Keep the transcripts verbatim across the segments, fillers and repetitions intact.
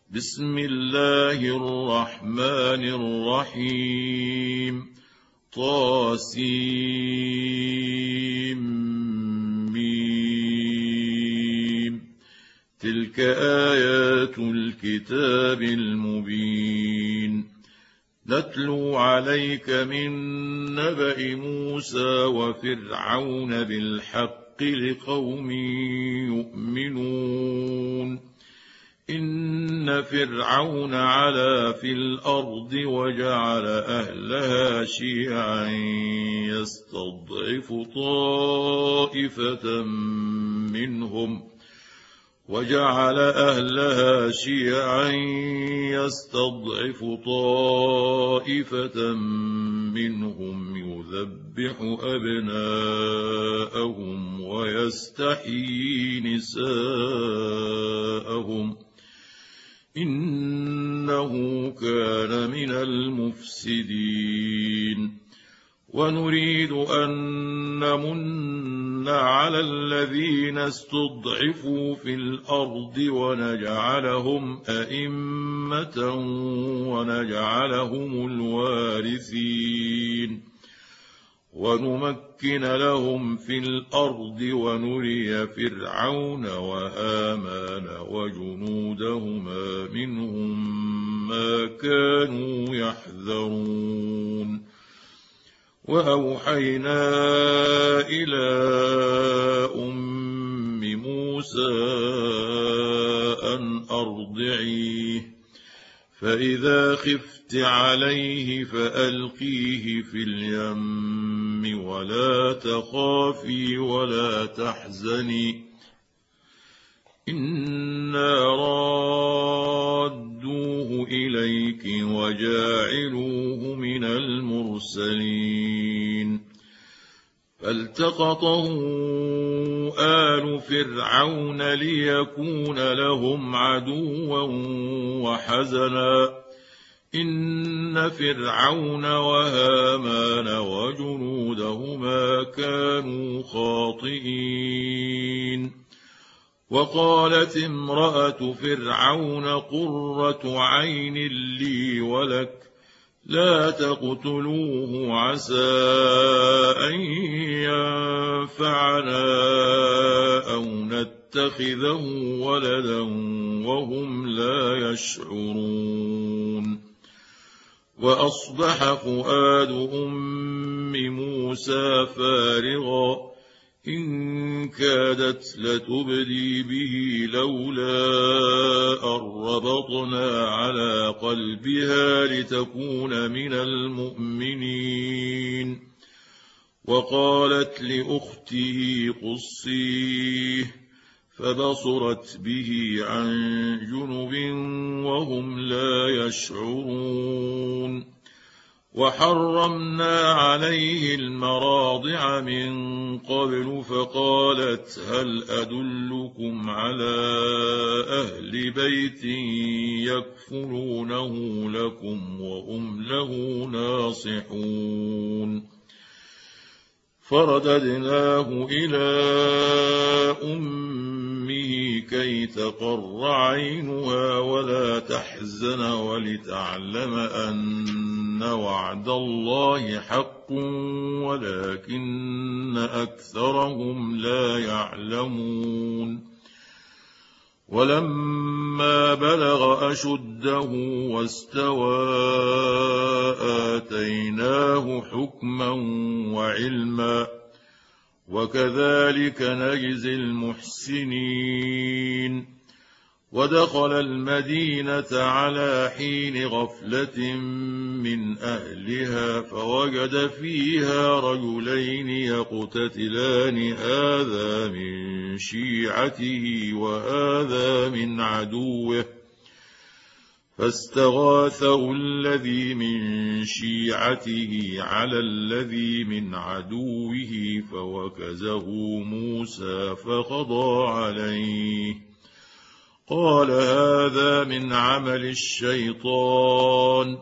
بسم الله الرحمن الرحيم طاسيم تلك آيات الكتاب المبين نتلو عليك من نبأ موسى وفرعون بالحق لقوم يؤمنون إن فرعون علا في الأرض وجعل أهلها شيعا يستضعف طائفة منهم وجعل أهلها شيعا يستضعف طائفة منهم يذبح أبناءهم ويستحيي نساءهم إنه كان من المفسدين ونريد أن نمن على الذين استضعفوا في الأرض ونجعلهم أئمة ونجعلهم الوارثين ونمكن لهم في الأرض ونري فرعون وهامان وجنودهما منهم ما كانوا يحذرون وأوحينا إلى أم موسى أن أرضعيه فإذا خفت عليه فألقيه في اليم ولا تخافي ولا تحزني إنا رادوه إليك وجاعلوه من المرسلين فالتقطه آل فرعون ليكون لهم عدوا وحزنا إن فرعون وهامان وجنودهما كانوا خاطئين وقالت امرأة فرعون قرة عين لي ولك لا تقتلوه عسى أن ينفعنا أو نتخذه ولدا وهم لا يشعرون وأصبح فؤاد أم موسى فارغا إن كادت لتبدي به لولا أن ربطنا على قلبها لتكون من المؤمنين وقالت لأخته قصيه فبصرت به عن جنب وهم لا يشعرون وحرمنا عليه المراضع من قبل فقالت هل أدلكم على أهل بيت يكفلونه لكم وهم له ناصحون فرددناه إلى أمه كي تقر عينها ولا تحزن ولتعلم أن وعد الله حق ولكن أكثرهم لا يعلمون ولما بلغ أشده واستوى آتيناه حكما وعلما وكذلك نجزي المحسنين ودخل المدينة على حين غفلة من أهلها فوجد فيها رجلين يقتتلان هذا من شيعته وهذا من عدوه فاستغاثه الذي من شيعته على الذي من عدوه فوكزه موسى فقضى عليه قال هذا من عمل الشيطان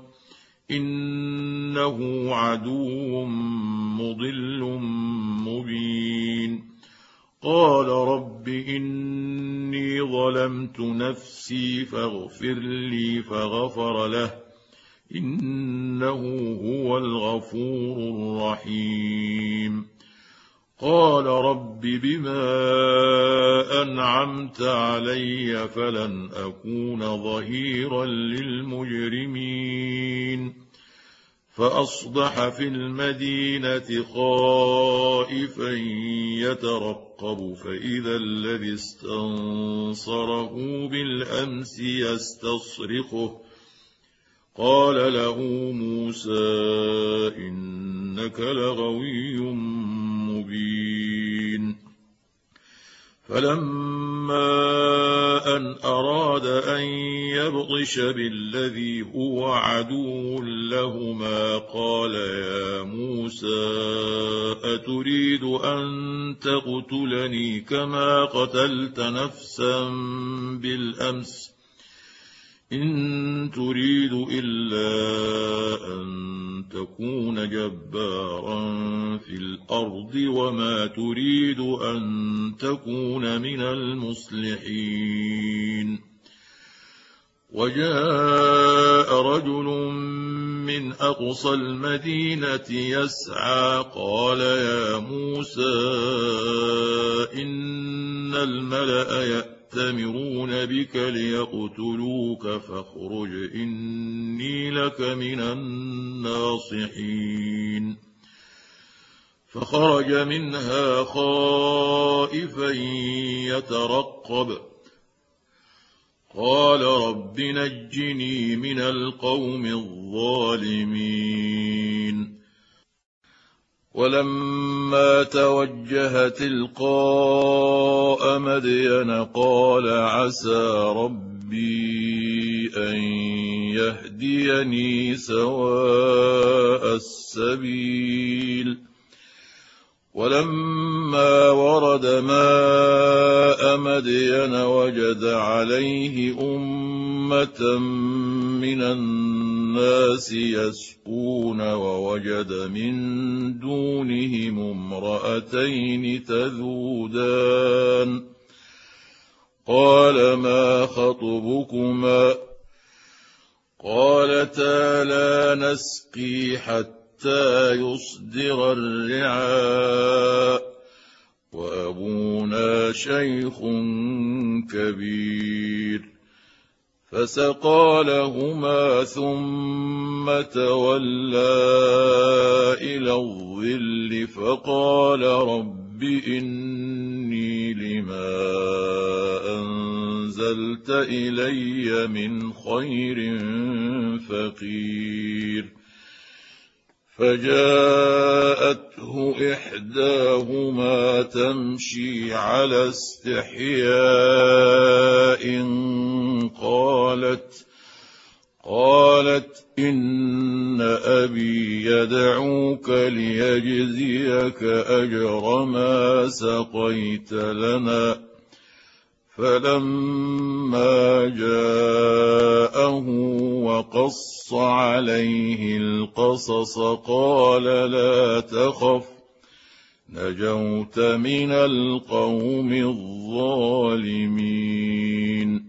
إنه عدو مضل مبين قال رب إني ظلمت نفسي فاغفر لي فغفر له إنه هو الغفور الرحيم قال رب بما أنعمت علي فلن أكون ظهيرا للمجرمين فأصبح في المدينة خائفا يترقب فإذا الذي استنصره بالأمس يستصرخه قال له موسى إنك لغوي مبين فلما أن أراد أن يبطش بالذي هو عدو لهما قال يا موسى أتريد أن تقتلني كما قتلت نفسا بالأمس إن تريد إلا أن تكون جبارا في الأرض وما تريد أن تكون من المصلحين وجاء رجل من أقصى المدينة يسعى قال يا موسى إن الملأ يأتمرون بك ليقتلوك فاخرج إني لك من الناصحين فخرج منها خائفا يترقب قال رب نجني من القوم الظالمين ولما توجه تلقاء مدين قال عسى ربي أن يهديني سواء السبيل ولما ورد ماء مدين وجد عليه أمة من الناس يسقون ووجد من دونهم امرأتين تذودان قال ما خطبكما قالتا لا نسقي حتى يصدر الرعاء وأبونا شيخ كبير فسقى لهما ثم تولى إلى الظل فقال رب إني لما أنزلت إلي من خير فقير فجاءته إحداهما تمشي على استحياء قالت قالت إن أبي يدعوك ليجزيك أجر ما سقيت لنا فلما جاءه وقص عليه القصص قال لا تخف نجوت من القوم الظالمين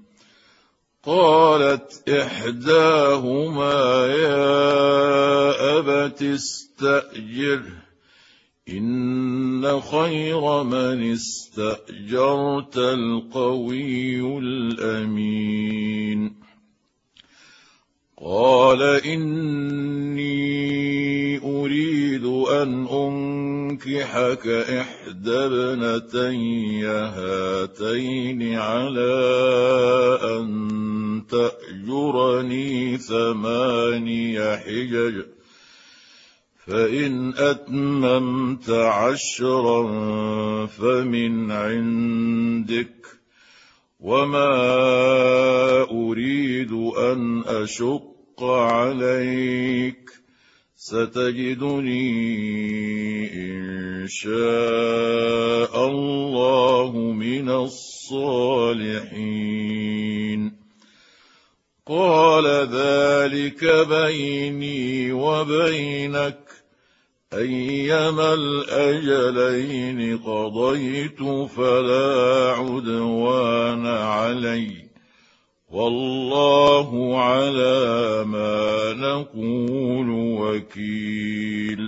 قالت إحداهما يا أبت استأجره إن خير من استأجرت القوي الأمين قال إني أريد أن أنكحك إحدى ابنتي هاتين على أن تأجرني ثماني حجج فإن أتممت عشرا فمن عندك وما أريد أن أشق عليك ستجدني إن شاء الله من الصالحين قال ذلك بيني وبينك أيما الأجلين قضيت فلا عدوان علي والله على ما نقول وكيل.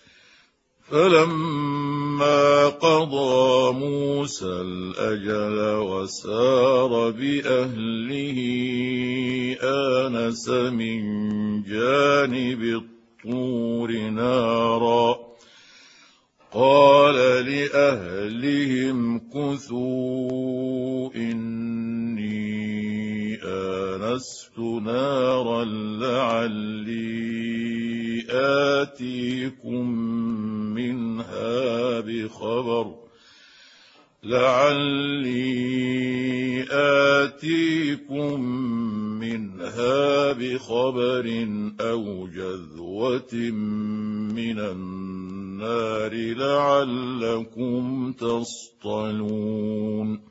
فلما قضى موسى الأجل وسار بأهله آنس من جانب الطور نارا قال لأهلهم امكثوا إني آنست نارا لعلي آتيكم منها بخبر لعلي آتيكم منها بخبر أو جذوة من النار لعلكم تصطلون.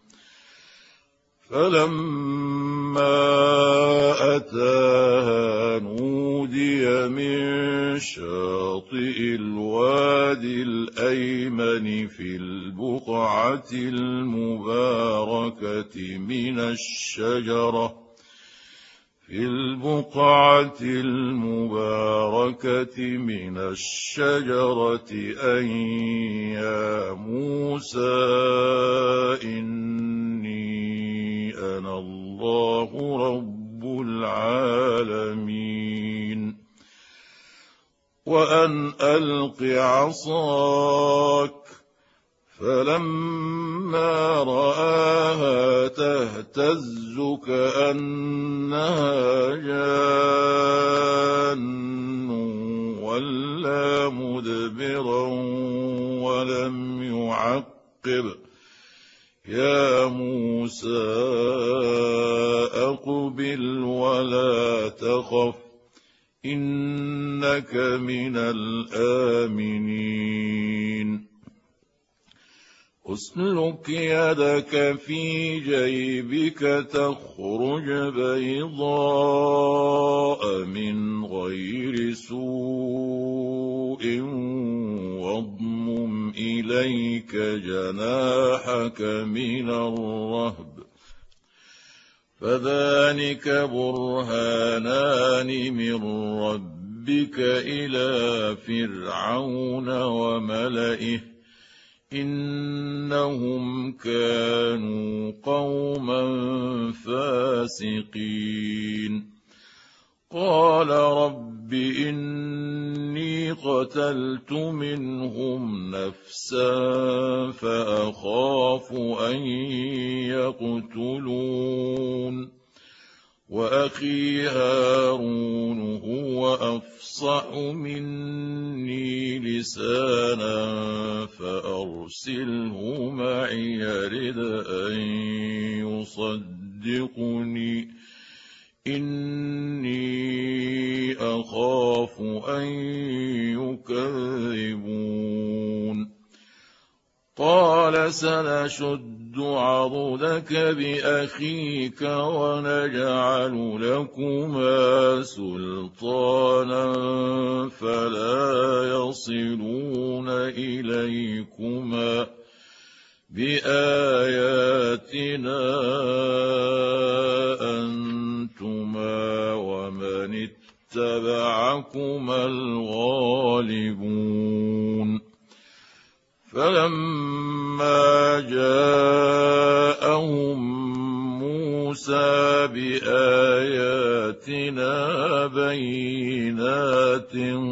فلما أتاها نودي من شاطئ الوادي الأيمن في البقعة المباركة من الشجرة في البقعة المباركة من الشجرة أن يا موسى إني أنا الله رب العالمين وأن ألق عصاك فلما رآها تهتز كأنها جان ولا مدبرا ولم يعقب يا موسى أقبل ولا تخف إنك من الآمنين. اسلك يدك في جيبك تخرج بيضاء من غير سوء واضمم إليك جناحك من الرهب فذلك برهانان من ربك إلى فرعون وملئه إنهم كانوا قوما فاسقين. قال رب إني قتلت منهم نفسا فأخاف أن يقتلون وأخي هارون هو أفصح مني لسانا فأرسله معي يرد أن يصدقني إني أخاف أن يكذبون. قال سنشد عضدك بأخيك ونجعل لكما سلطانا فلا يصلون إليكما بآياتنا أنتما ومن اتبعكما الغالبون. فلما جاءهم موسى بآياتنا بينات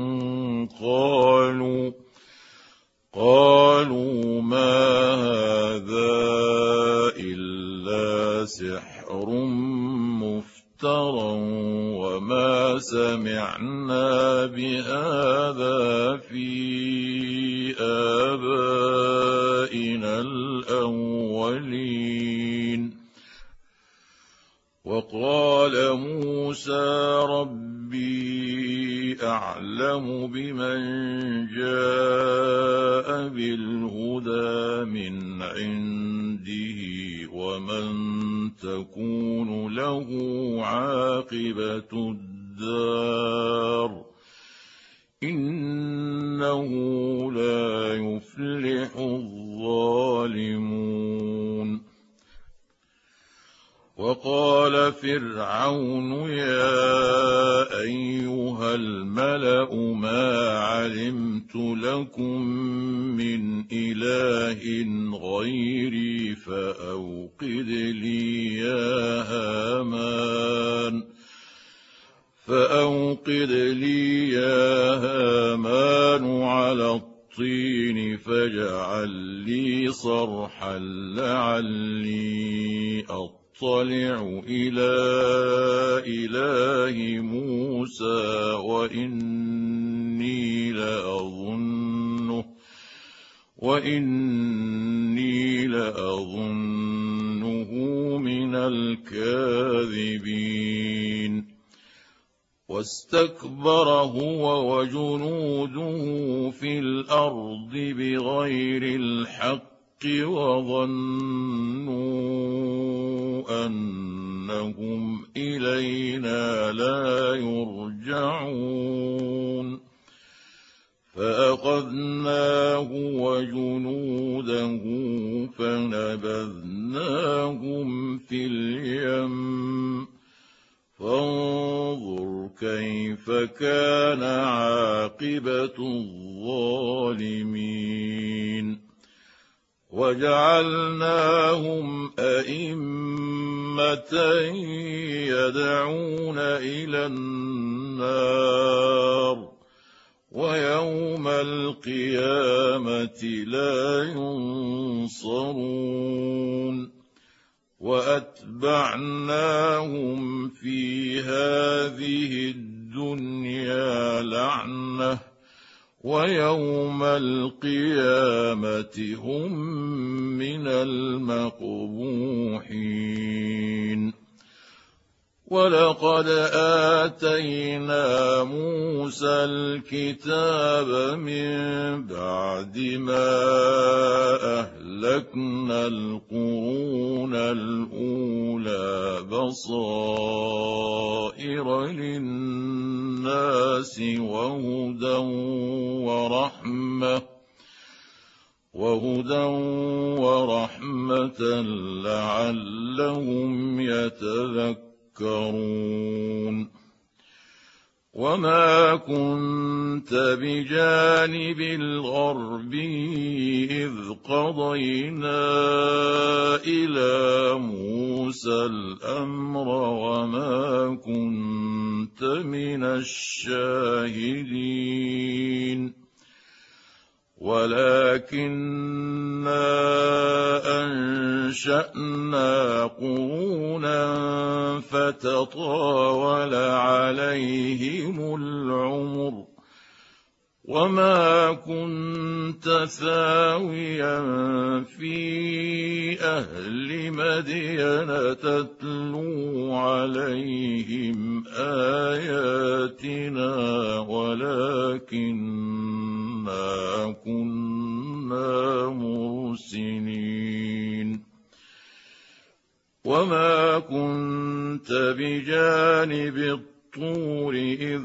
قالوا قالوا ما هذا إلا سحر مفترى وما سمعنا بهذا في آبائنا الأولين. وقال موسى ربي أعلم بمن جاء بالهدى من عنده ومن تكون له عاقبة الدار إنه لا يفلح الظالمون. وقال فرعون يا أيها الملأ ما علمت لكم من إله غيري فأوقد لي يا هامان فأوقد لي يا هامان على الطين فاجعل لي صرحا لعلي أطلع إلى إله موسى وإني لأظنه وإني لأظنه من الكاذبين. واستكبر هو وجنوده في الأرض بغير الحق وظنوا أنهم إلينا لا يرجعون فأخذناه وجنوده فنبذناهم في اليم فانظر كيف كان عاقبة الظالمين. وجعلناهم أئمة يدعون إلى النار ويوم القيامة لا ينصرون. وأتبعناهم في هذه الدنيا لعنة ويوم القيامة هم من المقبوحين. ولقد آتينا موسى الكتاب من بعد ما أهلكنا القرون الأولى بصائر للناس وهدى ورحمة وهدى ورحمة لعلهم يتذكرون. وما كنت بجانب الغربي إذ قضينا إلى موسى الأمر وما كنت من الشاهدين ولكننا أنشأنا قرونا فتطاول عليهم العمر وما كنت ثاويا في أهل مدين تتلو عليهم آياتنا ولكننا كنا مرسلين. وما كنت بجانب الطور إذ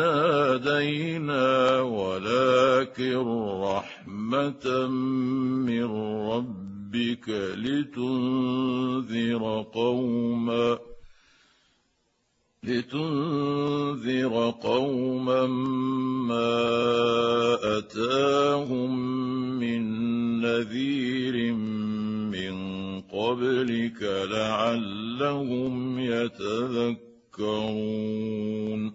نادينا ولكن رحمة من ربك لتنذر قوما لتنذر قوما ما أتاهم من نذير من قبلك لعلهم يتذكرون.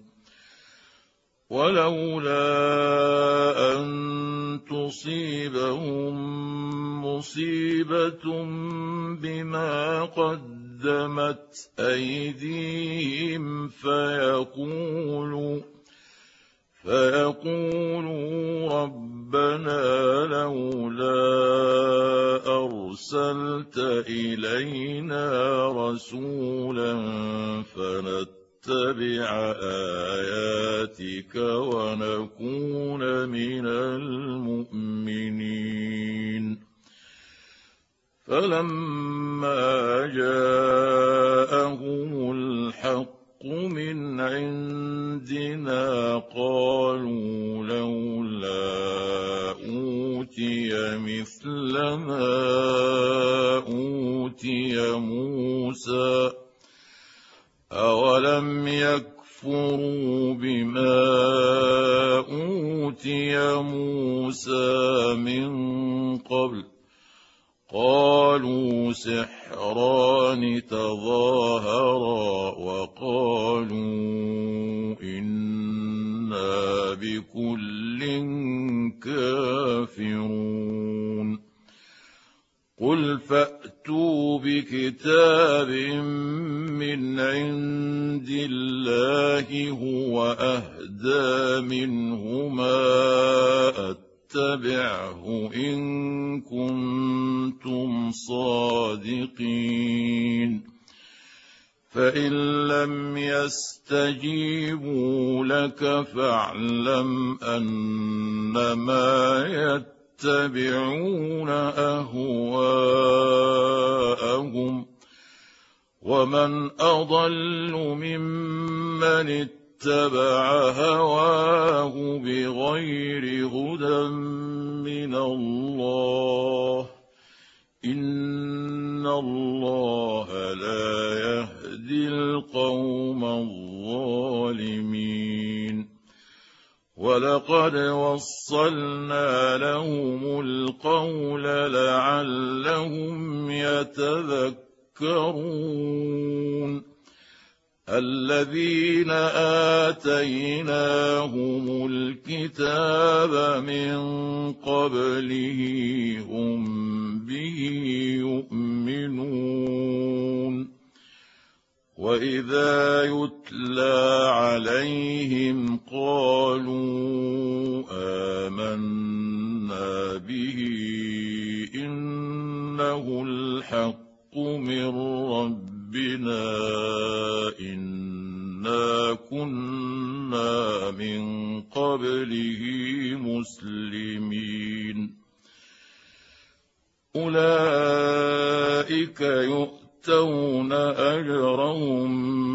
ولولا أن تصيبهم مصيبة بما قدمت أيديهم فيقولوا فيقولوا ربنا لولا أرسلت إلينا رسولا فنتبع آياتك ونكون من المؤمنين. فلما جاءهم الحق من عندنا قالوا لولا أوتي مثل ما أوتي موسى أولم يكفروا بما أوتي موسى من قبل قالوا سحران تظاهرا وقالوا إنا بكل كافرون قل فأتوا بكتاب من عند الله هو أهدى منهما اتبعه إن كنتم صادقين فإن لم يستجيبوا لك فاعلم أنما يتبعون أهواءهم ومن أضل ممن اتبع هواه بغير هدى من الله إن الله لا يهدي القوم الظالمين ولقد وصلنا لهم القول لعلهم يتذكرون الذين آتيناهم الكتاب من قبله هم به يؤمنون وإذا يتلى عليهم قالوا آمنا به إنه الحق من ربنا إنا كنا من قبله مسلمين أولئك يؤتون أجرهم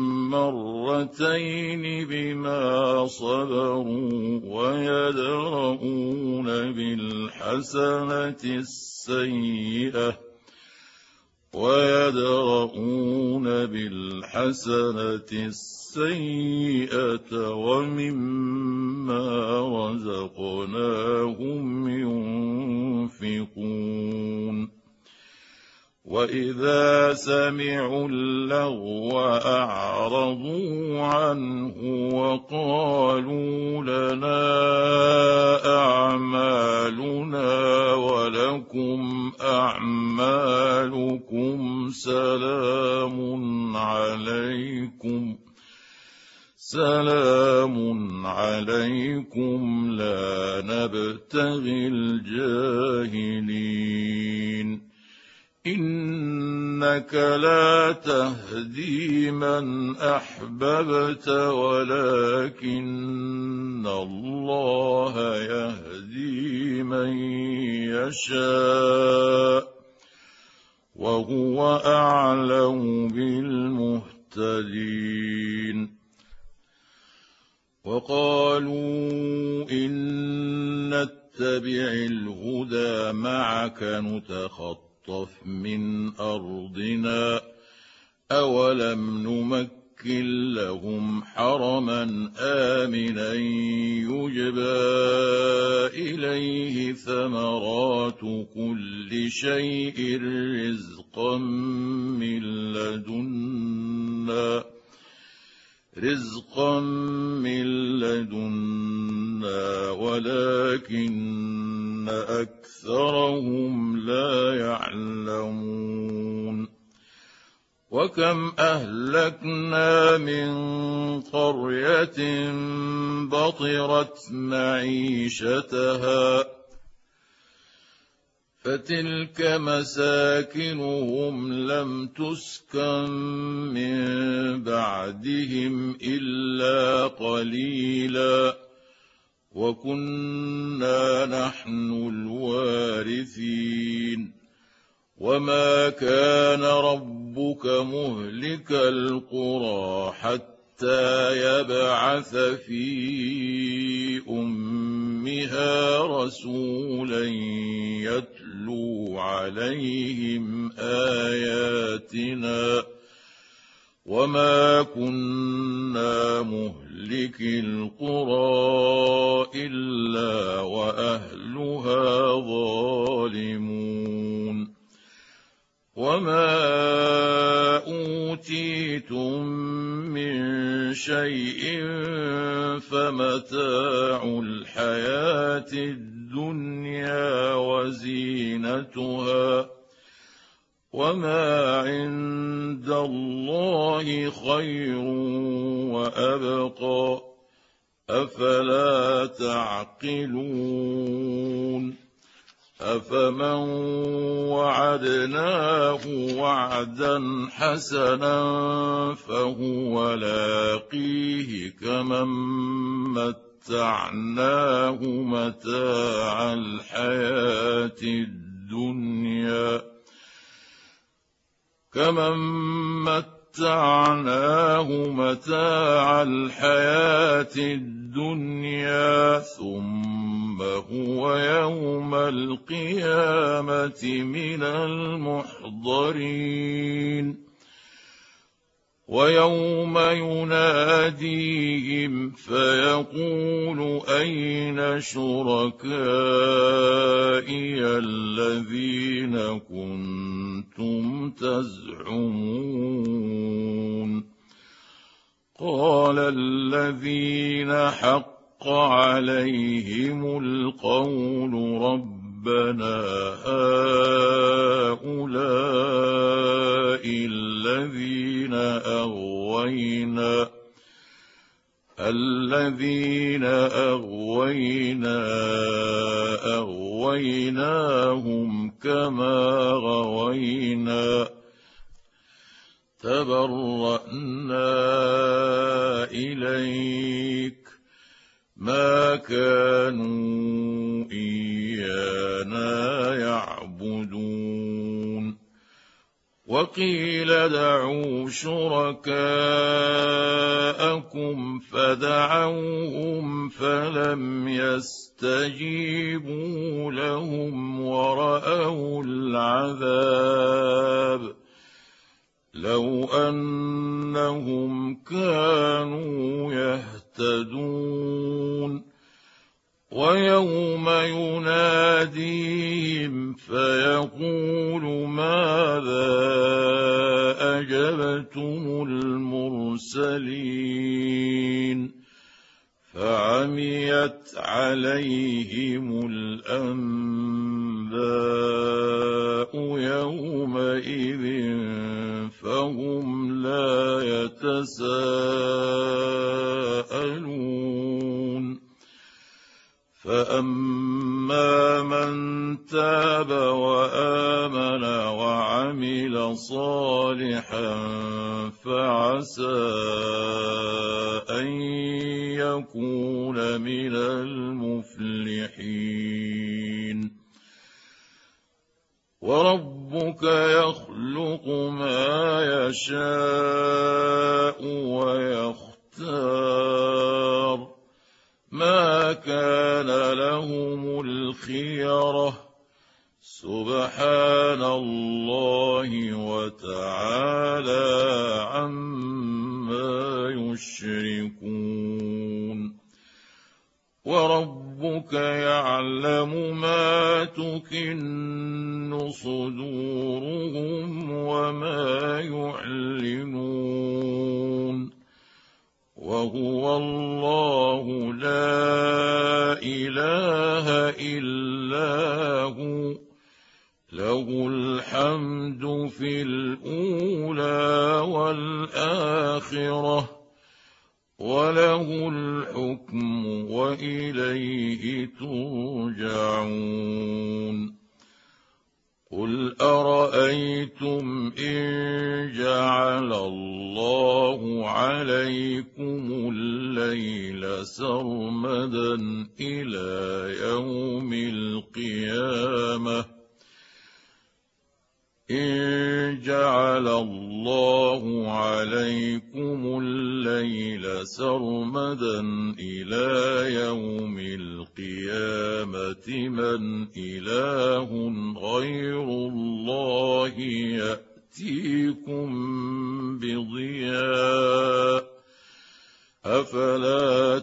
مرتين بما صبروا ويدرؤون بالحسنة السيئة ويدرؤون بالحسنة السيئة ومما رزقناهم ينفقون وإذا سمعوا اللغو أعرضوا عنه وقالوا لنا أعمالنا ولكم أعمالكم سلام عليكم سلام عليكم لا نبتغي الجاهلين إنك لا تهدي من أحببت ولكن الله يهدي من يشاء وهو أعلم بالمهتدين وقالوا إن نتبع الهدى معك نتخطف من أرضنا أولم نمكن لهم حرما آمنا يجبى إليه ثمرات كل شيء رزقا من لدنا رزقا من لدنا ولكن أكثرهم لا يعلمون وكم أهلكنا من قرية بطرت معيشتها فتلك مساكنهم لم تسكن من بعدهم إلا قليلا وكنا نحن الوارثين وما كان ربك مهلك القرى حتى حتى يبعث في أمها رسولا يتلو عليهم آياتنا وما كنا مهلك القرى إلا وأهلها ظالمون وما أوتيتم من شيء فمتاع الحياة الدنيا وزينتها وما عند الله خير وأبقى أفلا تعقلون أفمن وعدناه وعدا حسنا فهو لاقيه كمن متعناه متاع الحياة الدنيا كمن متعناه متاع الحياة الدنيا ثم هو يوم القيامة من المحضرين ويوم يناديهم فيقول أين شركائي الذين كنتم تزعمون قال الذين حق عليهم القول ربنا هؤلاء الذين أغوينا الذين أغوينا أغويناهم كما غوينا تبرأنا إليك ما كانوا إيانا يعبدون وقيل دعوا شركاءكم فدعوهم فلم يستجيبوا لهم ورأوا العذاب لو أنهم كانوا يهتدون ويوم يناديهم فيقول ماذا أجبتم المرسلين فعميت عليهم الأنباء يومئذ فهم لا يتساءلون فأما من تاب وآمن وعمل صالحا فعسى أن يكون من المفلحين وربك يخلق ما يشاء ويختار ما كان لهم الخيرة سبحان الله وتعالى عما يشركون وربك يعلم ما تكن صدورهم وما يعلنون وهو الله لا إله إلا هو له الحمد في الأولى والآخرة وله الحكم وإليه ترجعون قل أرأيتم إن جعل الله عليكم الليل سرمدا إلى يوم القيامة إن جعل الله عليكم الليل سرمدا إلى يوم القيامة من إله غير الله يأتيكم بضياء أفلا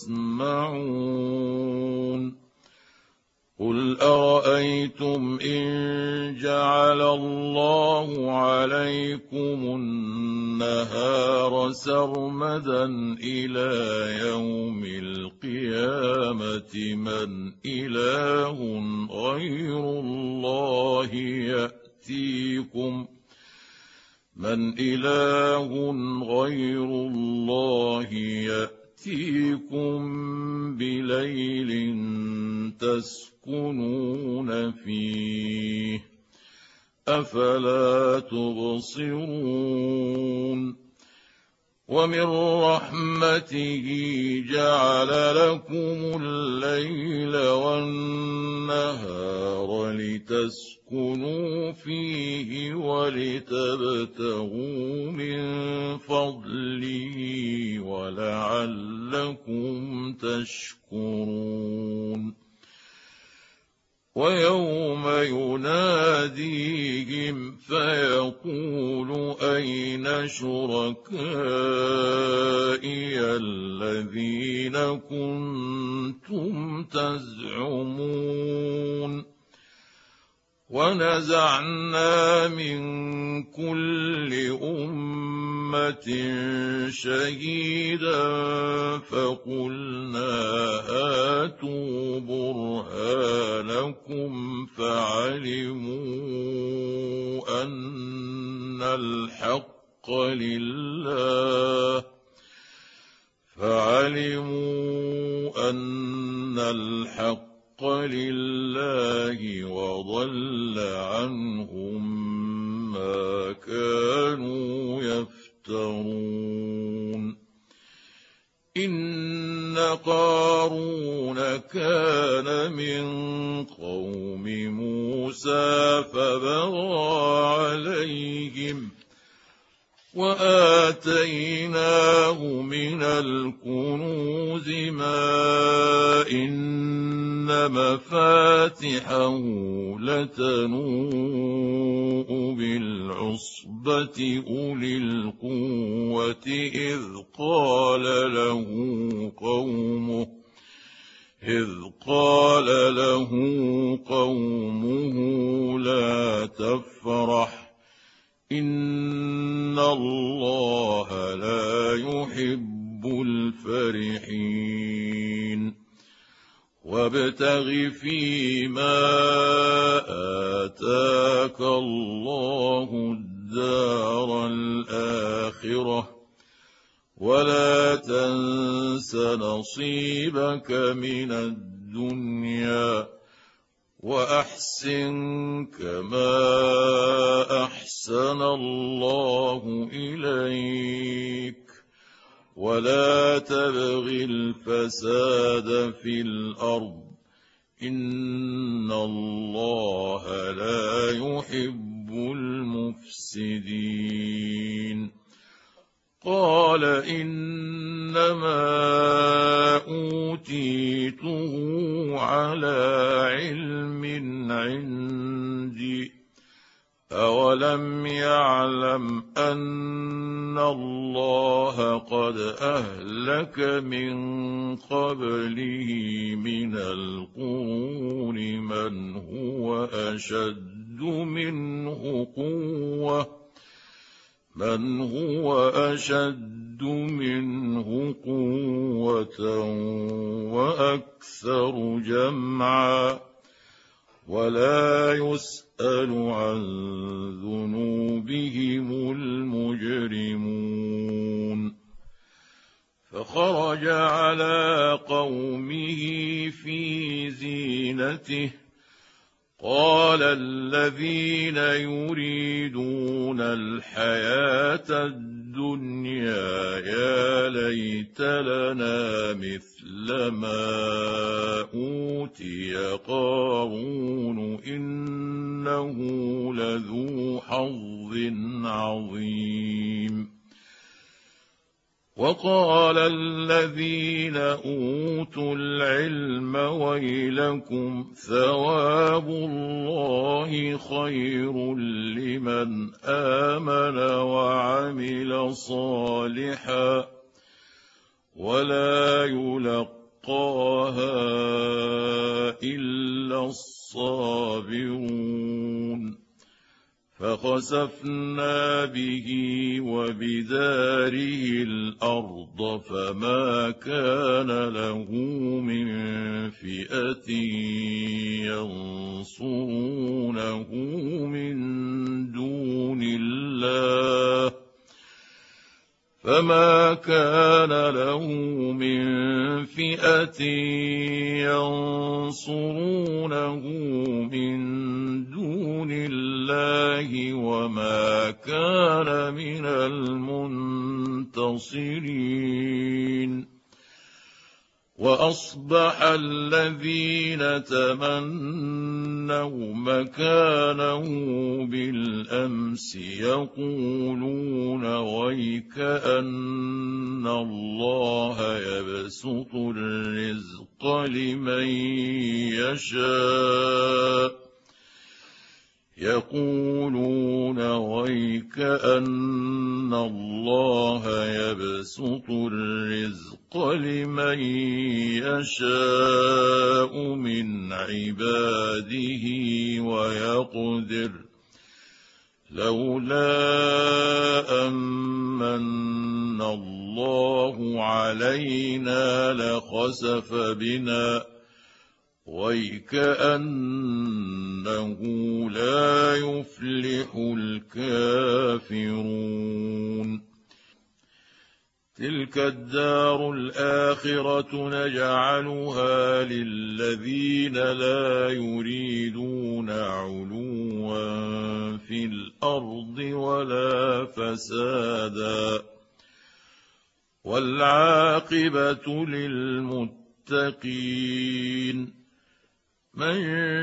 تسمعون قل أرأيتم إن جعل الله عليكم النهار سرمدا إلى يوم القيامة من إله غير الله يأتيكم من إله غير الله يأتيكم بليل تسكنون فيه أفلا تبصرون ومن رحمته جعل لكم الليل والنهار لتسكنوا فيه ولتبتغوا من فضله ولعلكم تشكرون ويوم يناديهم فيقول أين شركائي الذين كنتم تزعمون ونزعنا من كل أمة شهيدا فقلنا هاتوا برهانكم فعلموا أن الحق لله فعلموا أن الحق لله وضل عنهم ما كانوا يفترون إن قارون كان من قوم موسى فبغى عليهم وآتيناه من الكنوز ما إن مفاتحه لتنوء بالعصبة أولي القوة إذ قال له قومه إذ قال له قومه لا تفرح إن الله لا يحب الفرحين وابتغ فيما آتاك الله الدار الآخرة ولا تنس نصيبك من الدنيا وأحسن كما أحسن الله إليك ولا تبغ الفساد في الأرض إن الله لا يحب المفسدين قال إنما أوتيته على علم عندي أولم يعلم أن الله قد أهلك من قبله من القرون من هو أشد منه قوة من هو أشد منه قوة وأكثر جمعا ولا يسأل عن ذنوبهم المجرمون فخرج على قومه في زينته قال الذين يريدون الحياة الدنيا يا ليت لنا مثل ما أوتي قارون إنه لذو حظ عظيم. وقال الذين أوتوا العلم ويلكم ثواب الله خير لمن آمن وعمل صالحا ولا يلقاها إلا الصابرون. فخسفنا به وبداره الأرض فما كان له من فئة ينصرونه من دون الله فما كان له من فئة ينصرونه من دون الله وما كان من المنتصرين. وأصبح الذين تمنوا مكانه بالأمس يقولون ويك أن الله يبسط الرزق لمن يشاء يقولون ويك أن الله يبسط الرزق لمن يشاء من عباده ويقدر لولا أمن الله علينا لخسف بنا ويكأنه لا يفلح الكافرون. تلك الدار الآخرة نجعلها للذين لا يريدون علوا في الأرض ولا فسادا والعاقبة للمتقين. من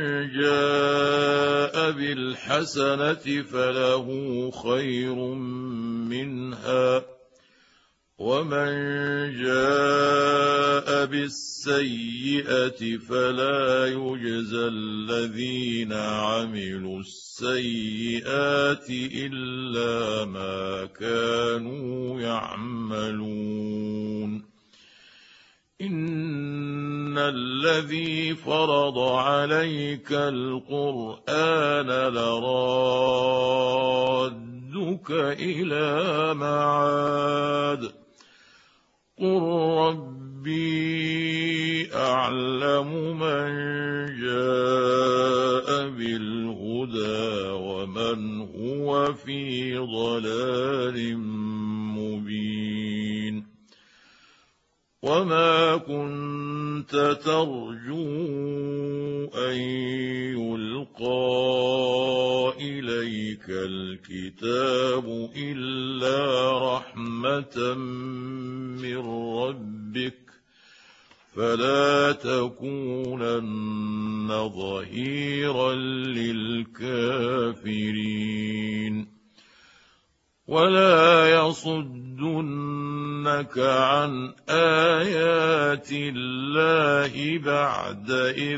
جاء بالحسنة فله خير منها ومن جاء بالسيئة فلا يجزى الذين عملوا السيئات إلا ما كانوا يعملون. إن الذي فرض عليك القرآن لرادك إلى معاد قل ربي أعلم من جاء بالهدى ومن هو في ضلال مبين. وما كنت ترجو أن يلقى إليك الكتاب إلا رحمة من ربك فلا تكونن ظهيرا للكافرين. ولا يصدنك عن آيات الله بعد إذ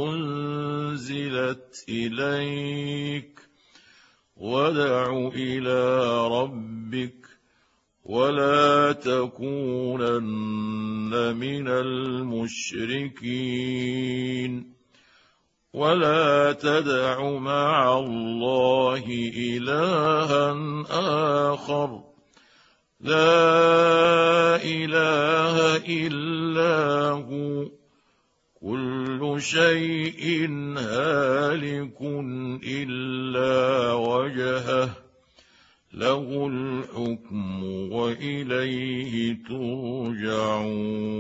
أنزلت إليك وادع إلى ربك ولا تكونن من المشركين. ولا تدع مع الله إلها آخر لا إله إلا هو كل شيء هالك إلا وجهه له الحكم وإليه ترجعون.